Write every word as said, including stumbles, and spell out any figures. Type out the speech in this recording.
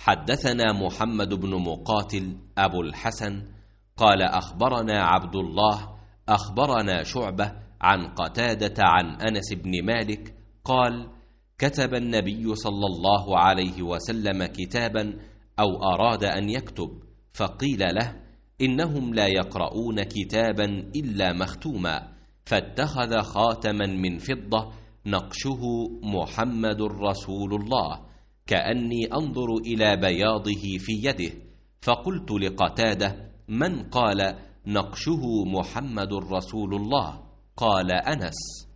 حدثنا محمد بن مقاتل أبو الحسن قال أخبرنا عبد الله أخبرنا شعبة عن قتادة عن أنس بن مالك قال كتب النبي صلى الله عليه وسلم كتابا أو أراد أن يكتب، فقيل له إنهم لا يقرؤون كتابا إلا مختوما، فاتخذ خاتما من فضة نقشه محمد رسول الله، كأني أنظر إلى بياضه في يده، فقلت لقتادة من قال نقشه محمد رسول الله؟ قال أنس.